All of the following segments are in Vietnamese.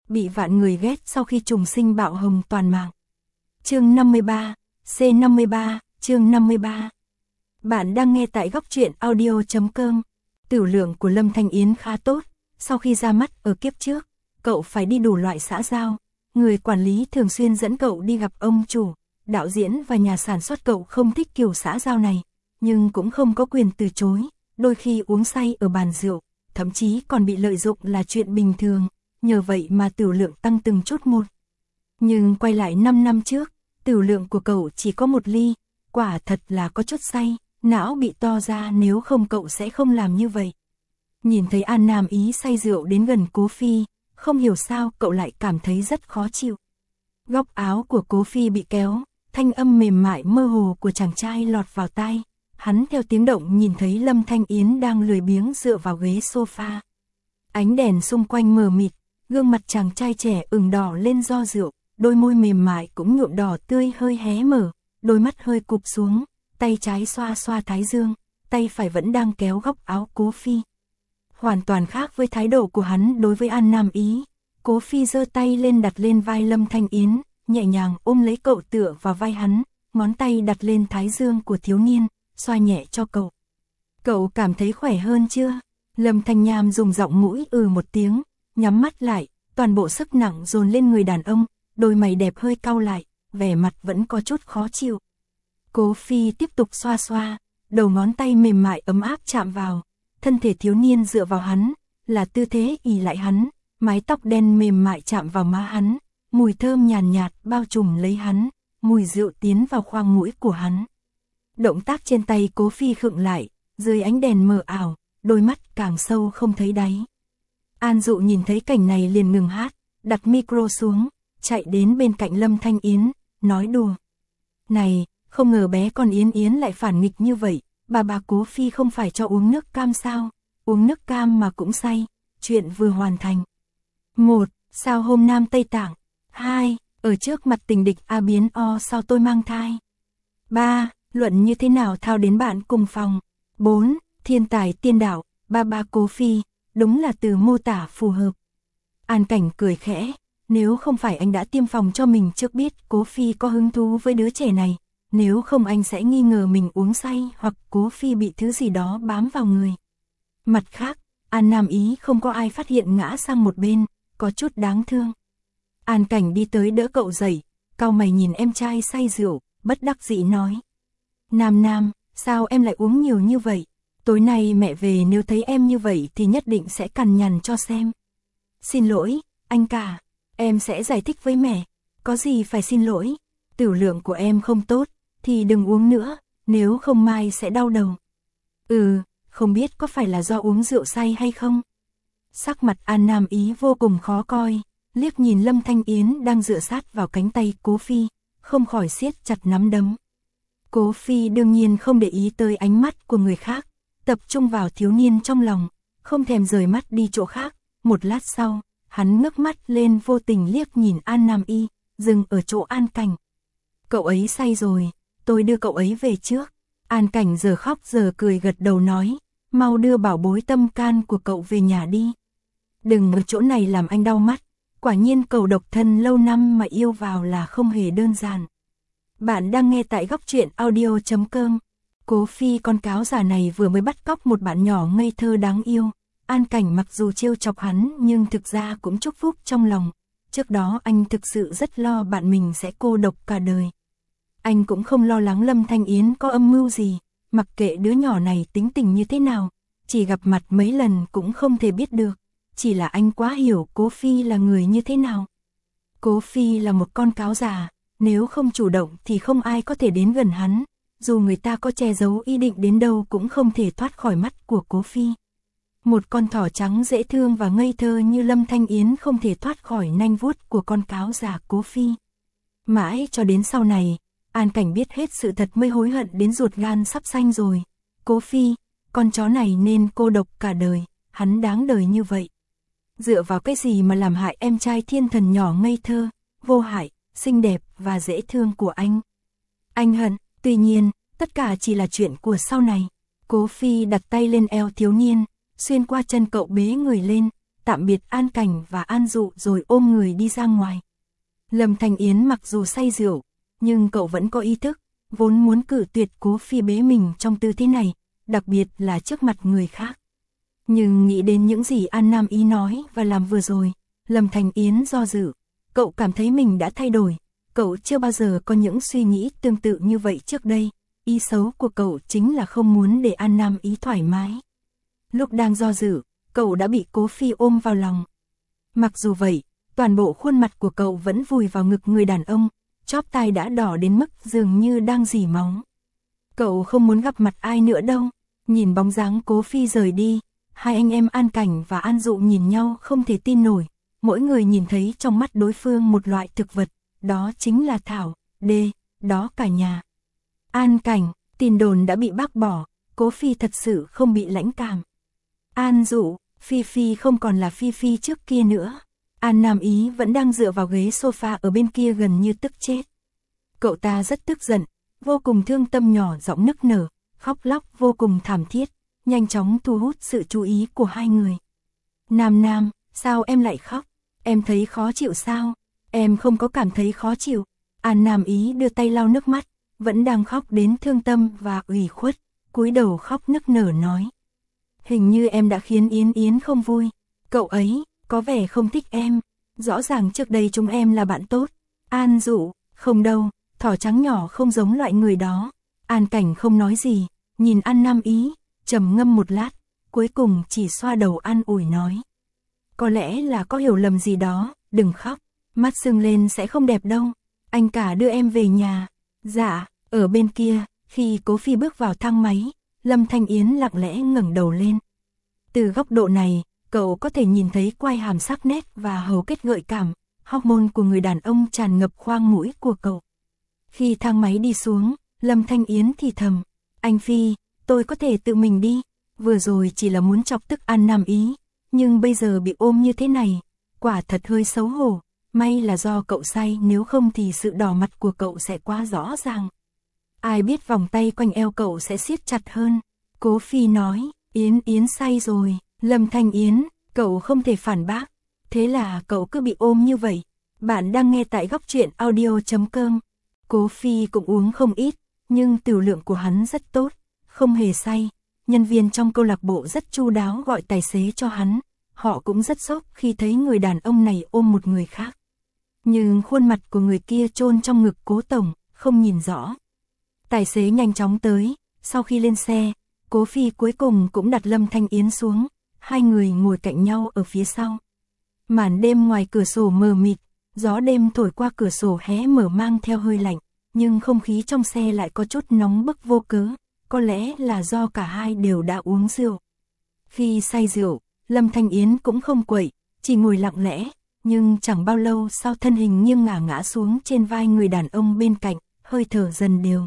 bị vạn người ghét sau khi trùng sinh bạo hồng toàn mạng. Chương 53, C53, chương 53. Bạn đang nghe tại góc truyện audio.com. Tửu lượng của Lâm Thanh Yến khá tốt, sau khi ra mắt ở kiếp trước, cậu phải đi đủ loại xã giao, người quản lý thường xuyên dẫn cậu đi gặp ông chủ, đạo diễn và nhà sản xuất. Cậu không thích kiểu xã giao này, nhưng cũng không có quyền từ chối, đôi khi uống say ở bàn rượu, thậm chí còn bị lợi dụng là chuyện bình thường, nhờ vậy mà tửu lượng tăng từng chút một. Nhưng quay lại 5 năm trước, tửu lượng của cậu chỉ có 1 ly, quả thật là có chút say, não bị to ra, nếu không cậu sẽ không làm như vậy. Nhìn thấy An Nam Ý say rượu đến gần Cố Phi, không hiểu sao cậu lại cảm thấy rất khó chịu. Góc áo của Cố Phi bị kéo, thanh âm mềm mại mơ hồ của chàng trai lọt vào tai. Hắn theo tiếng động nhìn thấy Lâm Thanh Yến đang lười biếng dựa vào ghế sofa. Ánh đèn xung quanh mờ mịt, gương mặt chàng trai trẻ ửng đỏ lên do rượu, đôi môi mềm mại cũng nhuộm đỏ tươi hơi hé mở, đôi mắt hơi cụp xuống, tay trái xoa xoa thái dương, tay phải vẫn đang kéo góc áo Cố Phi. Hoàn toàn khác với thái độ của hắn đối với An Nam Ý. Cố Phi giơ tay lên đặt lên vai Lâm Thanh Yến, nhẹ nhàng ôm lấy cậu tựa vào vai hắn, ngón tay đặt lên thái dương của thiếu niên, xoa nhẹ cho cậu. Cậu cảm thấy khỏe hơn chưa? Lâm Thanh Nham dùng giọng mũi một tiếng, nhắm mắt lại, toàn bộ sức nặng dồn lên người đàn ông, đôi mày đẹp hơi cau lại, vẻ mặt vẫn có chút khó chịu. Cố Phi tiếp tục xoa xoa, đầu ngón tay mềm mại ấm áp chạm vào, thân thể thiếu niên dựa vào hắn, là tư thế ì lại hắn, mái tóc đen mềm mại chạm vào má hắn, mùi thơm nhàn nhạt bao trùm lấy hắn, mùi rượu tiến vào khoang mũi của hắn. Động tác trên tay Cố Phi khựng lại, dưới ánh đèn mờ ảo, đôi mắt càng sâu không thấy đáy. An Dụ nhìn thấy cảnh này liền ngừng hát, đặt micro xuống, chạy đến bên cạnh Lâm Thanh Yến, nói đùa. Này, không ngờ bé con Yến Yến lại phản nghịch như vậy, bà Cố Phi không phải cho uống nước cam sao, uống nước cam mà cũng say, chuyện vừa hoàn thành. 1. Sao hôm Nam Tây Tạng? 2. Ở trước mặt tình địch A biến O sao tôi mang thai? 3. Luận như thế nào thao đến bạn cùng phòng? 4. Thiên tài tiên đạo, bà Cố Phi, đúng là từ mô tả phù hợp. An Cảnh cười khẽ, nếu không phải anh đã tiêm phòng cho mình trước biết Cố Phi có hứng thú với đứa trẻ này, nếu không anh sẽ nghi ngờ mình uống say hoặc Cố Phi bị thứ gì đó bám vào người. Mặt khác, An Nam Ý không có ai phát hiện ngã sang một bên, có chút đáng thương. An Cảnh đi tới đỡ cậu dậy, cau mày nhìn em trai say rượu, bất đắc dĩ nói. Nam, sao em lại uống nhiều như vậy? Tối nay mẹ về nếu thấy em như vậy thì nhất định sẽ cằn nhằn cho xem. Xin lỗi, anh cả, em sẽ giải thích với mẹ, có gì phải xin lỗi, tửu lượng của em không tốt, thì đừng uống nữa, nếu không mai sẽ đau đầu. Không biết có phải là do uống rượu say hay không? Sắc mặt An Nam Ý vô cùng khó coi, liếc nhìn Lâm Thanh Yến đang dựa sát vào cánh tay Cố Phi, không khỏi siết chặt nắm đấm. Cố Phi đương nhiên không để ý tới ánh mắt của người khác, tập trung vào thiếu niên trong lòng, không thèm rời mắt đi chỗ khác. Một lát sau, hắn ngước mắt lên vô tình liếc nhìn An Nam Y, dừng ở chỗ An Cảnh. Cậu ấy say rồi, tôi đưa cậu ấy về trước. An Cảnh giờ khóc giờ cười gật đầu nói, mau đưa bảo bối tâm can của cậu về nhà đi. Đừng ở chỗ này làm anh đau mắt, quả nhiên cầu độc thân lâu năm mà yêu vào là không hề đơn giản. Bạn đang nghe tại góc truyện audio.com. Cố Phi con cáo già này vừa mới bắt cóc một bạn nhỏ ngây thơ đáng yêu. An Cảnh mặc dù trêu chọc hắn nhưng thực ra cũng chúc phúc trong lòng. Trước đó anh thực sự rất lo bạn mình sẽ cô độc cả đời. Anh cũng không lo lắng Lâm Thanh Yến có âm mưu gì, mặc kệ đứa nhỏ này tính tình như thế nào, chỉ gặp mặt mấy lần cũng không thể biết được, chỉ là anh quá hiểu Cố Phi là người như thế nào. Cố Phi là một con cáo già, nếu không chủ động thì không ai có thể đến gần hắn, dù người ta có che giấu ý định đến đâu cũng không thể thoát khỏi mắt của Cố Phi. Một con thỏ trắng dễ thương và ngây thơ như Lâm Thanh Yến không thể thoát khỏi nanh vuốt của con cáo già Cố Phi. Mãi cho đến sau này, An Cảnh biết hết sự thật mới hối hận đến ruột gan sắp xanh rồi. Cố Phi, con chó này nên cô độc cả đời, hắn đáng đời như vậy. Dựa vào cái gì mà làm hại em trai thiên thần nhỏ ngây thơ, vô hại, xinh đẹp và dễ thương của anh? Anh hận, tuy nhiên, tất cả chỉ là chuyện của sau này. Cố Phi đặt tay lên eo thiếu niên, xuyên qua chân cậu bế người lên, tạm biệt An Cảnh và An Dụ rồi ôm người đi ra ngoài. Lâm Thanh Yến mặc dù say rượu, nhưng cậu vẫn có ý thức, vốn muốn cự tuyệt Cố Phi bế mình trong tư thế này, đặc biệt là trước mặt người khác. Nhưng nghĩ đến những gì An Nam Ý nói và làm vừa rồi, Lâm Thanh Yến do dự, cậu cảm thấy mình đã thay đổi, cậu chưa bao giờ có những suy nghĩ tương tự như vậy trước đây, ý xấu của cậu chính là không muốn để An Nam Ý thoải mái. Lúc đang do dự, cậu đã bị Cố Phi ôm vào lòng. Mặc dù vậy, toàn bộ khuôn mặt của cậu vẫn vùi vào ngực người đàn ông, chóp tai đã đỏ đến mức dường như đang rỉ máu. Cậu không muốn gặp mặt ai nữa đâu. Nhìn bóng dáng Cố Phi rời đi, hai anh em An Cảnh và An Dụ nhìn nhau không thể tin nổi, mỗi người nhìn thấy trong mắt đối phương một loại thực vật, đó chính là thảo, đê, đó cả nhà. An Cảnh, tin đồn đã bị bác bỏ, Cố Phi thật sự không bị lãnh cảm. An Dụ, Phi Phi không còn là Phi Phi trước kia nữa. An Nam Ý vẫn đang dựa vào ghế sofa ở bên kia gần như tức chết. Cậu ta rất tức giận, vô cùng thương tâm nhỏ giọng nức nở, khóc lóc vô cùng thảm thiết, nhanh chóng thu hút sự chú ý của hai người. Nam Nam, sao em lại khóc? Em thấy khó chịu sao? Em không có cảm thấy khó chịu. An Nam Ý đưa tay lau nước mắt, vẫn đang khóc đến thương tâm và ủy khuất, cúi đầu khóc nức nở nói. Hình như em đã khiến Yến Yến không vui. Cậu ấy có vẻ không thích em. Rõ ràng trước đây chúng em là bạn tốt. An Dụ, không đâu, thỏ trắng nhỏ không giống loại người đó. An Cảnh không nói gì, nhìn An Nam Ý, trầm ngâm một lát, cuối cùng chỉ xoa đầu an ủi nói. Có lẽ là có hiểu lầm gì đó, đừng khóc, mắt sưng lên sẽ không đẹp đâu. Anh cả đưa em về nhà. Dạ, ở bên kia, khi Cố Phi bước vào thang máy, Lâm Thanh Yến lặng lẽ ngẩng đầu lên. Từ góc độ này, cậu có thể nhìn thấy quai hàm sắc nét và hầu kết gợi cảm, hormone của người đàn ông tràn ngập khoang mũi của cậu. Khi thang máy đi xuống, Lâm Thanh Yến thì thầm, anh Phi, tôi có thể tự mình đi, vừa rồi chỉ là muốn chọc tức An Nam Ý, nhưng bây giờ bị ôm như thế này, quả thật hơi xấu hổ, may là do cậu say nếu không thì sự đỏ mặt của cậu sẽ quá rõ ràng. Ai biết vòng tay quanh eo cậu sẽ siết chặt hơn. Cố Phi nói, Yến Yến say rồi. Lâm Thanh Yến, cậu không thể phản bác. Thế là cậu cứ bị ôm như vậy. Bạn đang nghe tại góc truyện audio.com. Cố Phi cũng uống không ít, nhưng tiểu lượng của hắn rất tốt, không hề say. Nhân viên trong câu lạc bộ rất chu đáo gọi tài xế cho hắn. Họ cũng rất sốc khi thấy người đàn ông này ôm một người khác. Nhưng khuôn mặt của người kia chôn trong ngực Cố Tổng, không nhìn rõ. Tài xế nhanh chóng tới, sau khi lên xe, Cố Phi cuối cùng cũng đặt Lâm Thanh Yến xuống, hai người ngồi cạnh nhau ở phía sau. Màn đêm ngoài cửa sổ mờ mịt, gió đêm thổi qua cửa sổ hé mở mang theo hơi lạnh, nhưng không khí trong xe lại có chút nóng bức vô cớ, có lẽ là do cả hai đều đã uống rượu. Khi say rượu, Lâm Thanh Yến cũng không quậy, chỉ ngồi lặng lẽ, nhưng chẳng bao lâu sau thân hình nghiêng ngả ngã xuống trên vai người đàn ông bên cạnh, hơi thở dần đều.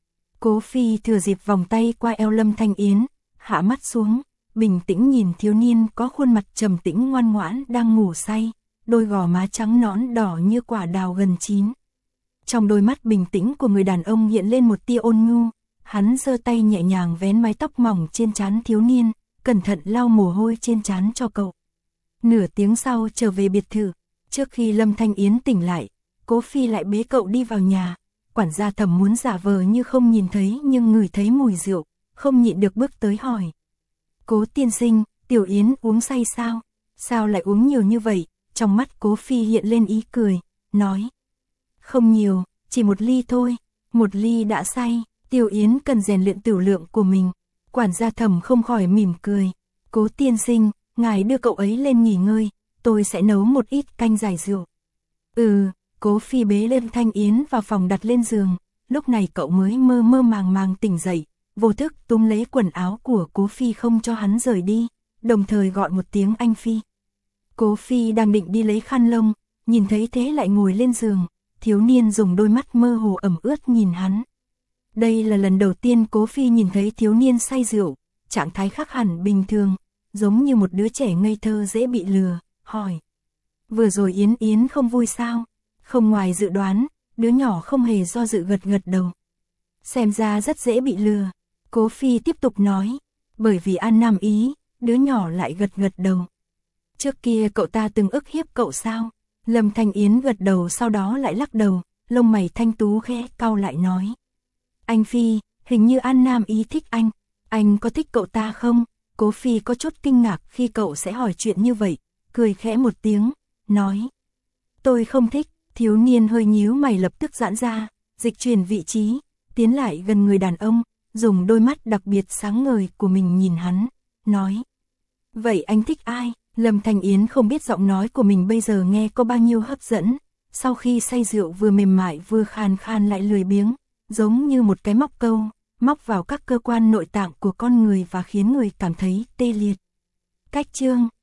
Cố Phi thừa dịp vòng tay qua eo Lâm Thanh Yến, hạ mắt xuống, bình tĩnh nhìn thiếu niên có khuôn mặt trầm tĩnh ngoan ngoãn đang ngủ say, đôi gò má trắng nõn đỏ như quả đào gần chín. Trong đôi mắt bình tĩnh của người đàn ông hiện lên một tia ôn nhu, hắn giơ tay nhẹ nhàng vén mái tóc mỏng trên trán thiếu niên, cẩn thận lau mồ hôi trên trán cho cậu. Nửa tiếng sau trở về biệt thự, trước khi Lâm Thanh Yến tỉnh lại, Cố Phi lại bế cậu đi vào nhà. Quản gia Thẩm muốn giả vờ như không nhìn thấy nhưng ngửi thấy mùi rượu, không nhịn được bước tới hỏi. Cố tiên sinh, Tiểu Yến uống say sao? Sao lại uống nhiều như vậy? Trong mắt Cố Phi hiện lên ý cười, nói. Không nhiều, chỉ một ly thôi, một ly đã say, Tiểu Yến cần rèn luyện tiểu lượng của mình. Quản gia Thẩm không khỏi mỉm cười. Cố tiên sinh, ngài đưa cậu ấy lên nghỉ ngơi, tôi sẽ nấu một ít canh giải rượu. Cố Phi bế lên Thanh Yến vào phòng đặt lên giường, lúc này cậu mới mơ mơ màng màng tỉnh dậy, vô thức túm lấy quần áo của Cố Phi không cho hắn rời đi, đồng thời gọi một tiếng anh Phi. Cố Phi đang định đi lấy khăn lông, nhìn thấy thế lại ngồi lên giường, thiếu niên dùng đôi mắt mơ hồ ẩm ướt nhìn hắn. Đây là lần đầu tiên Cố Phi nhìn thấy thiếu niên say rượu, trạng thái khác hẳn bình thường, giống như một đứa trẻ ngây thơ dễ bị lừa, hỏi. Vừa rồi Yến Yến không vui sao? Không ngoài dự đoán, đứa nhỏ không hề do dự gật gật đầu. Xem ra rất dễ bị lừa. Cố Phi tiếp tục nói, bởi vì An Nam Ý, đứa nhỏ lại gật gật đầu. Trước kia cậu ta từng ức hiếp cậu sao? Lâm Thanh Yến gật đầu sau đó lại lắc đầu, lông mày thanh tú khẽ cau lại nói. Anh Phi, hình như An Nam ý thích anh có thích cậu ta không? Cố Phi có chút kinh ngạc khi cậu sẽ hỏi chuyện như vậy, cười khẽ một tiếng, nói. Tôi không thích, thiếu niên hơi nhíu mày lập tức giãn ra, dịch chuyển vị trí, tiến lại gần người đàn ông, dùng đôi mắt đặc biệt sáng ngời của mình nhìn hắn, nói. Vậy anh thích ai? Lâm Thanh Yến không biết giọng nói của mình bây giờ nghe có bao nhiêu hấp dẫn, sau khi say rượu vừa mềm mại vừa khàn khàn lại lười biếng, giống như một cái móc câu, móc vào các cơ quan nội tạng của con người và khiến người cảm thấy tê liệt. Cách chương